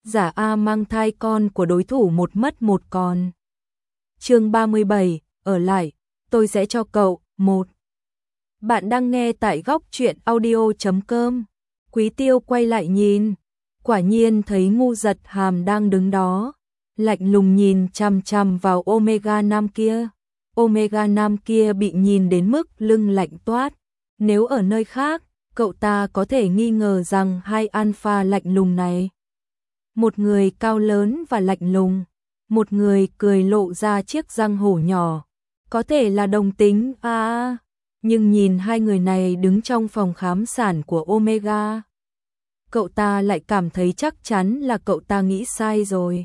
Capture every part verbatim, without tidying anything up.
giả A mang thai con của đối thủ một mất một còn. Chương ba mươi bảy, ở lại, tôi sẽ cho cậu, một. Bạn đang nghe tại góc truyện audio chấm com. Quý Tiêu quay lại nhìn, quả nhiên thấy Ngu Giật Hàm đang đứng đó, lạnh lùng nhìn chằm chằm vào Omega Nam kia. Omega Nam kia bị nhìn đến mức lưng lạnh toát. Nếu ở nơi khác, cậu ta có thể nghi ngờ rằng hai alpha lạnh lùng này, một người cao lớn và lạnh lùng, một người cười lộ ra chiếc răng hổ nhỏ, có thể là đồng tính à, nhưng nhìn hai người này đứng trong phòng khám sản của Omega, cậu ta lại cảm thấy chắc chắn là cậu ta nghĩ sai rồi.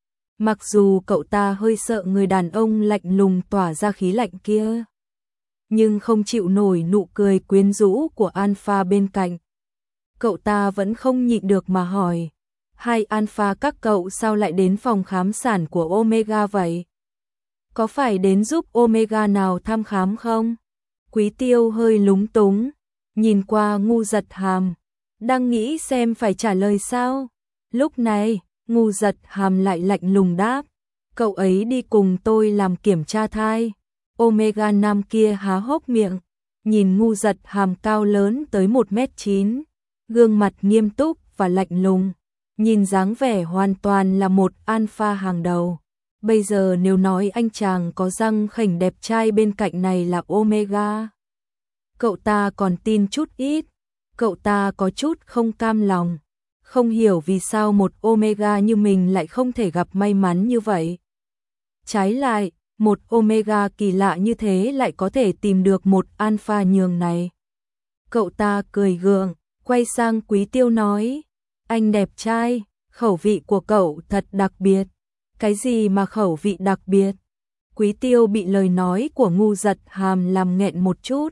Mặc dù cậu ta hơi sợ người đàn ông lạnh lùng tỏa ra khí lạnh kia, nhưng không chịu nổi nụ cười quyến rũ của alpha bên cạnh. Cậu ta vẫn không nhịn được mà hỏi, hai alpha các cậu sao lại đến phòng khám sản của Omega vậy? Có phải đến giúp Omega nào thăm khám không? Quý Tiêu hơi lúng túng, nhìn qua Ngu Giật Hàm, đang nghĩ xem phải trả lời sao. Lúc này, Ngu Giật Hàm lại lạnh lùng đáp, cậu ấy đi cùng tôi làm kiểm tra thai. Omega Nam kia há hốc miệng, nhìn Ngu Giật Hàm cao lớn tới một mét chín, gương mặt nghiêm túc và lạnh lùng, nhìn dáng vẻ hoàn toàn là một alpha hàng đầu. Bây giờ nếu nói anh chàng có răng khểnh đẹp trai bên cạnh này là Omega, cậu ta còn tin chút ít. Cậu ta có chút không cam lòng, không hiểu vì sao một Omega như mình lại không thể gặp may mắn như vậy. Trái lại, một Omega kỳ lạ như thế lại có thể tìm được một alpha nhường này. Cậu ta cười gượng, quay sang Quý Tiêu nói, anh đẹp trai, khẩu vị của cậu thật đặc biệt. Cái gì mà khẩu vị đặc biệt? Quý Tiêu bị lời nói của Ngu Giật Hàm làm nghẹn một chút,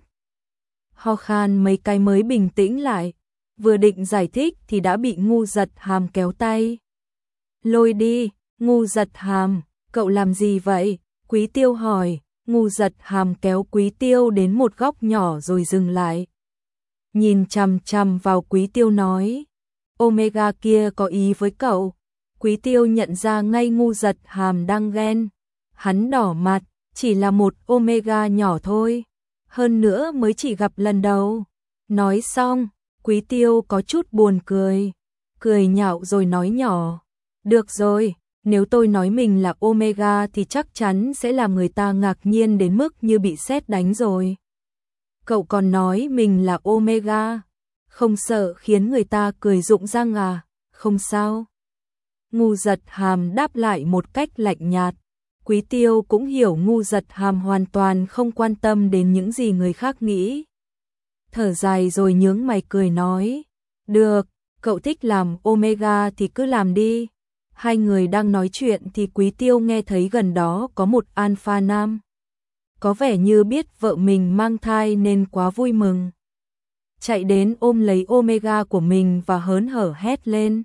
ho khan mấy cái mới bình tĩnh lại, vừa định giải thích thì đã bị Ngu Giật Hàm kéo tay. Lôi đi. Ngu Giật Hàm, cậu làm gì vậy? Quý Tiêu hỏi. Ngu Giật Hàm kéo Quý Tiêu đến một góc nhỏ rồi dừng lại, nhìn chằm chằm vào Quý Tiêu nói, Omega kia có ý với cậu. Quý Tiêu nhận ra ngay Ngu Giật Hàm đang ghen, hắn đỏ mặt, chỉ là một Omega nhỏ thôi, hơn nữa mới chỉ gặp lần đầu. Nói xong, Quý Tiêu có chút buồn cười, cười nhạo rồi nói nhỏ, được rồi, nếu tôi nói mình là Omega thì chắc chắn sẽ làm người ta ngạc nhiên đến mức như bị sét đánh rồi. Cậu còn nói mình là Omega, không sợ khiến người ta cười rụng răng à? Không sao. Ngu Giật Hàm đáp lại một cách lạnh nhạt. Quý Tiêu cũng hiểu Ngu Giật Hàm hoàn toàn không quan tâm đến những gì người khác nghĩ. Thở dài rồi nhướng mày cười nói, được, cậu thích làm Omega thì cứ làm đi. Hai người đang nói chuyện thì Quý Tiêu nghe thấy gần đó có một alpha nam, có vẻ như biết vợ mình mang thai nên quá vui mừng, chạy đến ôm lấy Omega của mình và hớn hở hét lên,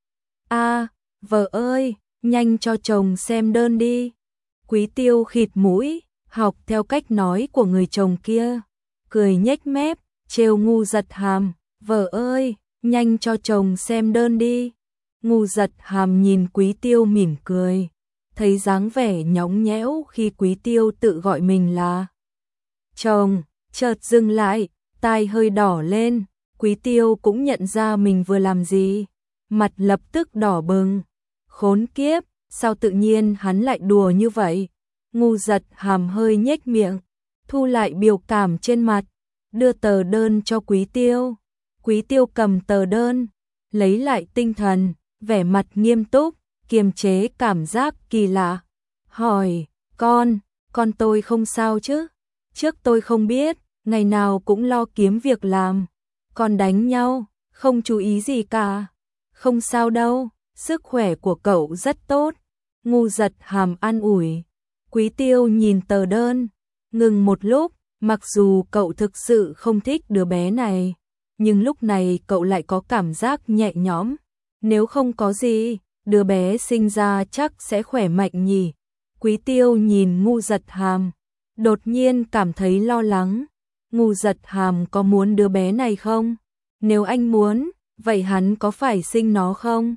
a, vợ ơi, nhanh cho chồng xem đơn đi. Quý Tiêu khịt mũi, học theo cách nói của người chồng kia, cười nhếch mép, trêu Ngu Giật Hàm, vợ ơi, nhanh cho chồng xem đơn đi. Ngu Giật Hàm nhìn Quý Tiêu mỉm cười, thấy dáng vẻ nhõng nhẽo khi Quý Tiêu tự gọi mình là chồng, chợt dừng lại, tai hơi đỏ lên. Quý Tiêu cũng nhận ra mình vừa làm gì, mặt lập tức đỏ bừng, khốn kiếp, sao tự nhiên hắn lại đùa như vậy? Ngu Giật Hàm hơi nhếch miệng, thu lại biểu cảm trên mặt, đưa tờ đơn cho Quý Tiêu. Quý Tiêu cầm tờ đơn, lấy lại tinh thần, vẻ mặt nghiêm túc, kiềm chế cảm giác kỳ lạ, hỏi, con, con tôi không sao chứ? Trước tôi không biết, ngày nào cũng lo kiếm việc làm, con đánh nhau, không chú ý gì cả. Không sao đâu, sức khỏe của cậu rất tốt. Ngu Giật Hàm an ủi. Quý Tiêu nhìn tờ đơn, ngừng một lúc, mặc dù cậu thực sự không thích đứa bé này, nhưng lúc này cậu lại có cảm giác nhẹ nhõm. Nếu không có gì, đứa bé sinh ra chắc sẽ khỏe mạnh nhỉ. Quý Tiêu nhìn Ngu Giật Hàm, đột nhiên cảm thấy lo lắng. Ngu Giật Hàm có muốn đứa bé này không? Nếu anh muốn, vậy hắn có phải sinh nó không?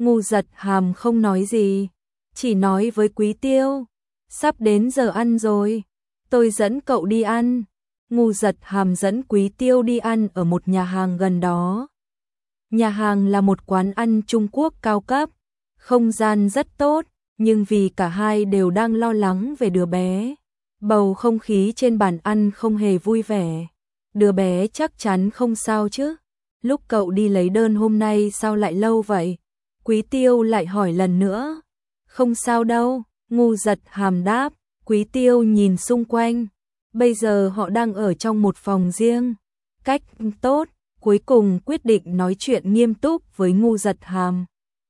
Ngu Giật Hàm không nói gì, chỉ nói với Quý Tiêu, sắp đến giờ ăn rồi, tôi dẫn cậu đi ăn. Ngu Giật Hàm dẫn Quý Tiêu đi ăn ở một nhà hàng gần đó. Nhà hàng là một quán ăn Trung Quốc cao cấp, không gian rất tốt, nhưng vì cả hai đều đang lo lắng về đứa bé, bầu không khí trên bàn ăn không hề vui vẻ. Đứa bé chắc chắn không sao chứ? Lúc cậu đi lấy đơn hôm nay sao lại lâu vậy? Quý Tiêu lại hỏi lần nữa. Không sao đâu, Ngu Giật Hàm đáp. Quý Tiêu nhìn xung quanh. Bây giờ họ đang ở trong một phòng riêng. Cách tốt, cuối cùng quyết định nói chuyện nghiêm túc với Ngu Giật Hàm.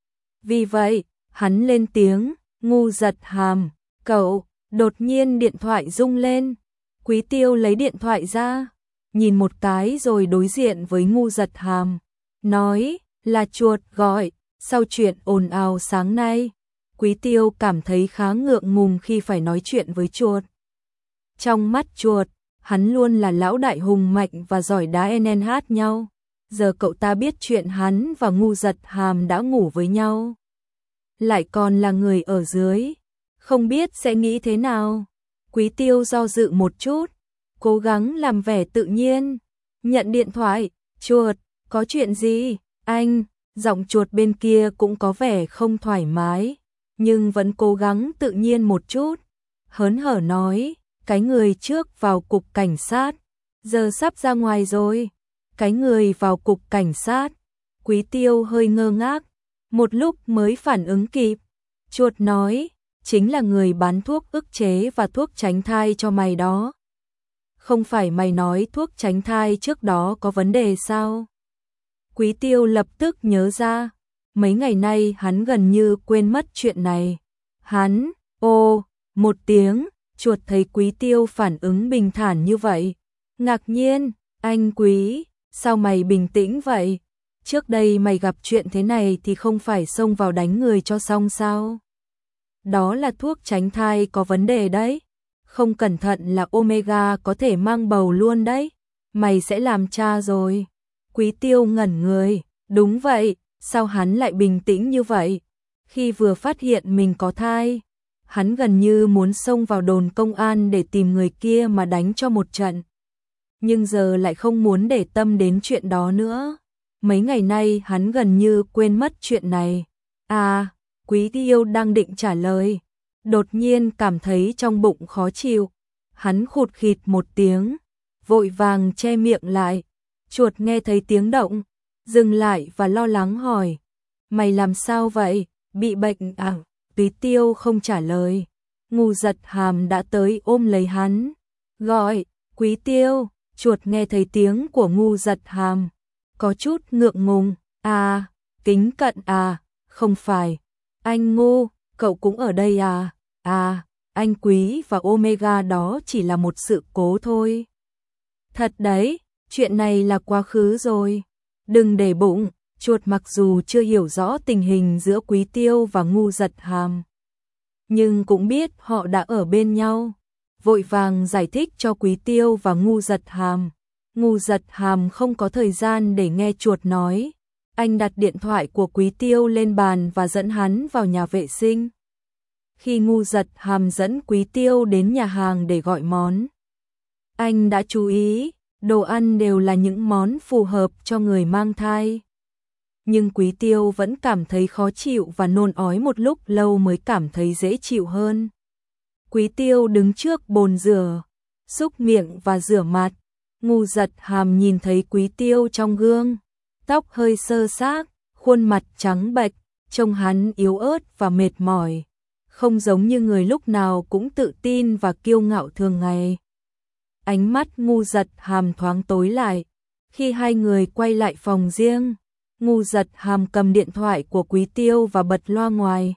Vì vậy, hắn lên tiếng, Ngu Giật Hàm, cậu, đột nhiên điện thoại rung lên. Quý Tiêu lấy điện thoại ra, nhìn một cái rồi đối diện với Ngu Giật Hàm, nói, là chuột gọi, sau chuyện ồn ào sáng nay. Quý Tiêu cảm thấy khá ngượng ngùng khi phải nói chuyện với chuột. Trong mắt chuột, hắn luôn là lão đại hùng mạnh và giỏi đá en en hát nhau. Giờ cậu ta biết chuyện hắn và Ngu Giật Hàm đã ngủ với nhau, lại còn là người ở dưới, không biết sẽ nghĩ thế nào. Quý Tiêu do dự một chút, cố gắng làm vẻ tự nhiên, nhận điện thoại. Chuột, có chuyện gì? Anh, giọng chuột bên kia cũng có vẻ không thoải mái, nhưng vẫn cố gắng tự nhiên một chút, hớn hở nói, cái người trước vào cục cảnh sát, giờ sắp ra ngoài rồi. Cái người vào cục cảnh sát. Quý Tiêu hơi ngơ ngác, một lúc mới phản ứng kịp. Chuột nói, chính là người bán thuốc ức chế và thuốc tránh thai cho mày đó. Không phải mày nói thuốc tránh thai trước đó có vấn đề sao? Quý Tiêu lập tức nhớ ra, mấy ngày nay hắn gần như quên mất chuyện này. Hắn, ô, một tiếng, chuột thấy Quý Tiêu phản ứng bình thản như vậy, ngạc nhiên, anh Quý, sao mày bình tĩnh vậy? Trước đây mày gặp chuyện thế này thì không phải xông vào đánh người cho xong sao? Đó là thuốc tránh thai có vấn đề đấy. Không cẩn thận là Omega có thể mang bầu luôn đấy. Mày sẽ làm cha rồi. Quý Tiêu ngẩn người. Đúng vậy, sao hắn lại bình tĩnh như vậy? Khi vừa phát hiện mình có thai, hắn gần như muốn xông vào đồn công an để tìm người kia mà đánh cho một trận. Nhưng giờ lại không muốn để tâm đến chuyện đó nữa. Mấy ngày nay hắn gần như quên mất chuyện này. À, Quý Tiêu đang định trả lời, đột nhiên cảm thấy trong bụng khó chịu. Hắn khụt khịt một tiếng, vội vàng che miệng lại. Chuột nghe thấy tiếng động, dừng lại và lo lắng hỏi, mày làm sao vậy, bị bệnh à? Quý Tiêu không trả lời. Ngu Giật Hàm đã tới ôm lấy hắn, gọi, Quý Tiêu. Chuột nghe thấy tiếng của Ngu Giật Hàm, có chút ngượng ngùng, à, kính cận à, không phải, anh Ngu, cậu cũng ở đây à, à, anh Quý và Omega đó chỉ là một sự cố thôi. Thật đấy, chuyện này là quá khứ rồi, đừng để bụng. Chuột mặc dù chưa hiểu rõ tình hình giữa Quý Tiêu và Ngu Giật Hàm, nhưng cũng biết họ đã ở bên nhau. Vội vàng giải thích cho Quý Tiêu và Ngu Giật Hàm. Ngu Giật Hàm không có thời gian để nghe chuột nói. Anh đặt điện thoại của Quý Tiêu lên bàn và dẫn hắn vào nhà vệ sinh. Khi Ngu Giật Hàm dẫn Quý Tiêu đến nhà hàng để gọi món, anh đã chú ý, đồ ăn đều là những món phù hợp cho người mang thai. Nhưng Quý Tiêu vẫn cảm thấy khó chịu và nôn ói một lúc lâu mới cảm thấy dễ chịu hơn. Quý Tiêu đứng trước bồn rửa, xúc miệng và rửa mặt. Ngu Giật Hàm nhìn thấy Quý Tiêu trong gương, tóc hơi xơ xác, khuôn mặt trắng bệch, trông hắn yếu ớt và mệt mỏi, không giống như người lúc nào cũng tự tin và kiêu ngạo thường ngày. Ánh mắt Ngu Giật Hàm thoáng tối lại. Khi hai người quay lại phòng riêng, Ngu Giật Hàm cầm điện thoại của Quý Tiêu và bật loa ngoài.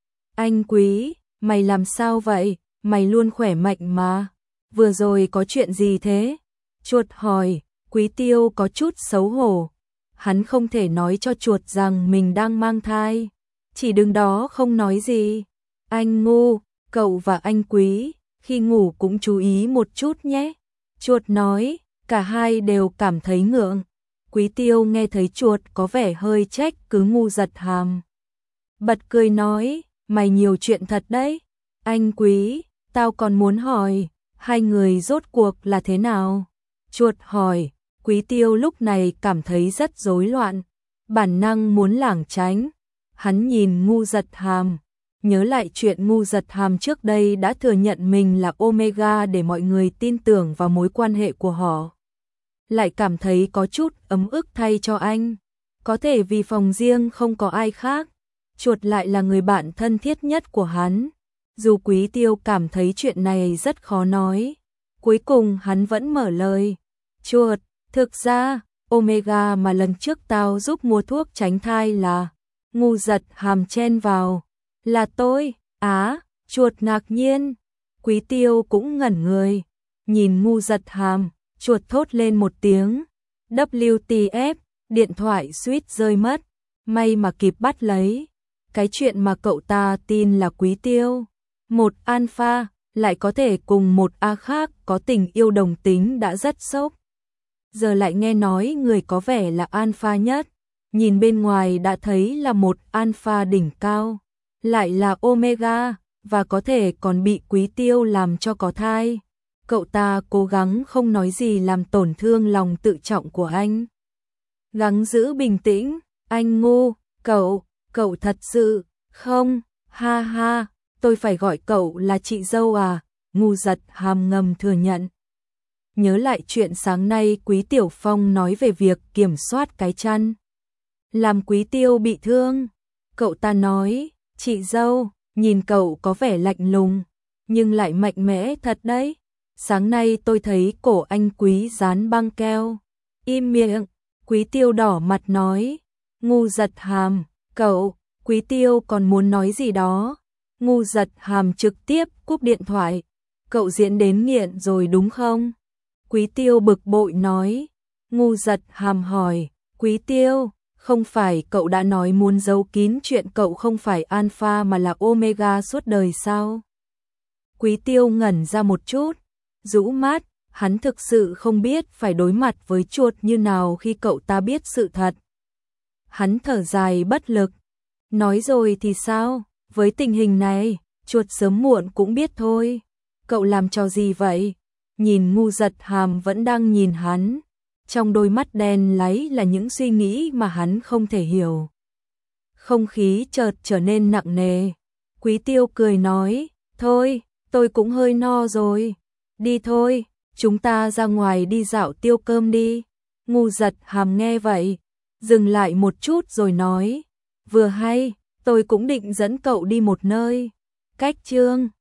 Anh Quý, mày làm sao vậy? Mày luôn khỏe mạnh mà. Vừa rồi có chuyện gì thế? Chuột hỏi. Quý Tiêu có chút xấu hổ. Hắn không thể nói cho chuột rằng mình đang mang thai. Chỉ đứng đó không nói gì. Anh Ngu, cậu và anh Quý, khi ngủ cũng chú ý một chút nhé. Chuột nói. Cả hai đều cảm thấy ngượng. Quý Tiêu nghe thấy chuột có vẻ hơi trách cứ Ngu Giật Hàm. bật cười nói, mày nhiều chuyện thật đấy. Anh Quý, tao còn muốn hỏi, hai người rốt cuộc là thế nào? Chuột hỏi, Quý Tiêu lúc này cảm thấy rất rối loạn, bản năng muốn lảng tránh. Hắn nhìn Ngu Giật Hàm, nhớ lại chuyện Ngu Giật Hàm trước đây đã thừa nhận mình là Omega để mọi người tin tưởng vào mối quan hệ của họ. Lại cảm thấy có chút ấm ức thay cho anh. Có thể vì phòng riêng không có ai khác, Chuột lại là người bạn thân thiết nhất của hắn. Dù Quý Tiêu cảm thấy chuyện này rất khó nói, cuối cùng hắn vẫn mở lời. Chuột, thực ra, Omega mà lần trước tao giúp mua thuốc tránh thai là... Ngu Giật Hàm chen vào. Là tôi, á, Chuột ngạc nhiên. Quý Tiêu cũng ngẩn người, nhìn Ngu Giật Hàm, Chuột thốt lên một tiếng. W T F, điện thoại suýt rơi mất, may mà kịp bắt lấy. Cái chuyện mà cậu ta tin là Quý Tiêu, một alpha, lại có thể cùng một A khác có tình yêu đồng tính đã rất sốc. Giờ lại nghe nói người có vẻ là alpha nhất, nhìn bên ngoài đã thấy là một alpha đỉnh cao, lại là Omega, và có thể còn bị Quý Tiêu làm cho có thai. Cậu ta cố gắng không nói gì làm tổn thương lòng tự trọng của anh. Gắng giữ bình tĩnh, anh Ngu, cậu, cậu thật sự, không, ha ha, tôi phải gọi cậu là chị dâu à, Ngu Giật Hàm ngầm thừa nhận. Nhớ lại chuyện sáng nay Quý Tiểu Phong nói về việc kiểm soát cái chăn, làm Quý Tiêu bị thương. Cậu ta nói, chị dâu, nhìn cậu có vẻ lạnh lùng, nhưng lại mạnh mẽ thật đấy. Sáng nay tôi thấy cổ anh Quý dán băng keo. Im miệng, Quý Tiêu đỏ mặt nói. Ngu Giật Hàm, cậu, Quý Tiêu còn muốn nói gì đó. Ngu Giật Hàm trực tiếp cúp điện thoại. Cậu diễn đến nghiện rồi đúng không? Quý Tiêu bực bội nói. Ngu Giật Hàm hỏi, Quý Tiêu, không phải cậu đã nói muốn giấu kín chuyện cậu không phải alpha mà là omega suốt đời sao? Quý Tiêu ngẩn ra một chút, rũ mắt, hắn thực sự không biết phải đối mặt với Chuột như nào khi cậu ta biết sự thật. Hắn thở dài bất lực, nói rồi thì sao, với tình hình này, Chuột sớm muộn cũng biết thôi. Cậu làm trò gì vậy? Nhìn Ngu Giật Hàm vẫn đang nhìn hắn, trong đôi mắt đen láy là những suy nghĩ mà hắn không thể hiểu. Không khí chợt trở nên nặng nề. Quý Tiêu cười nói, thôi, tôi cũng hơi no rồi. Đi thôi, chúng ta ra ngoài đi dạo tiêu cơm đi. Ngu Giật Hàm nghe vậy, dừng lại một chút rồi nói, vừa hay, tôi cũng định dẫn cậu đi một nơi. Cách chương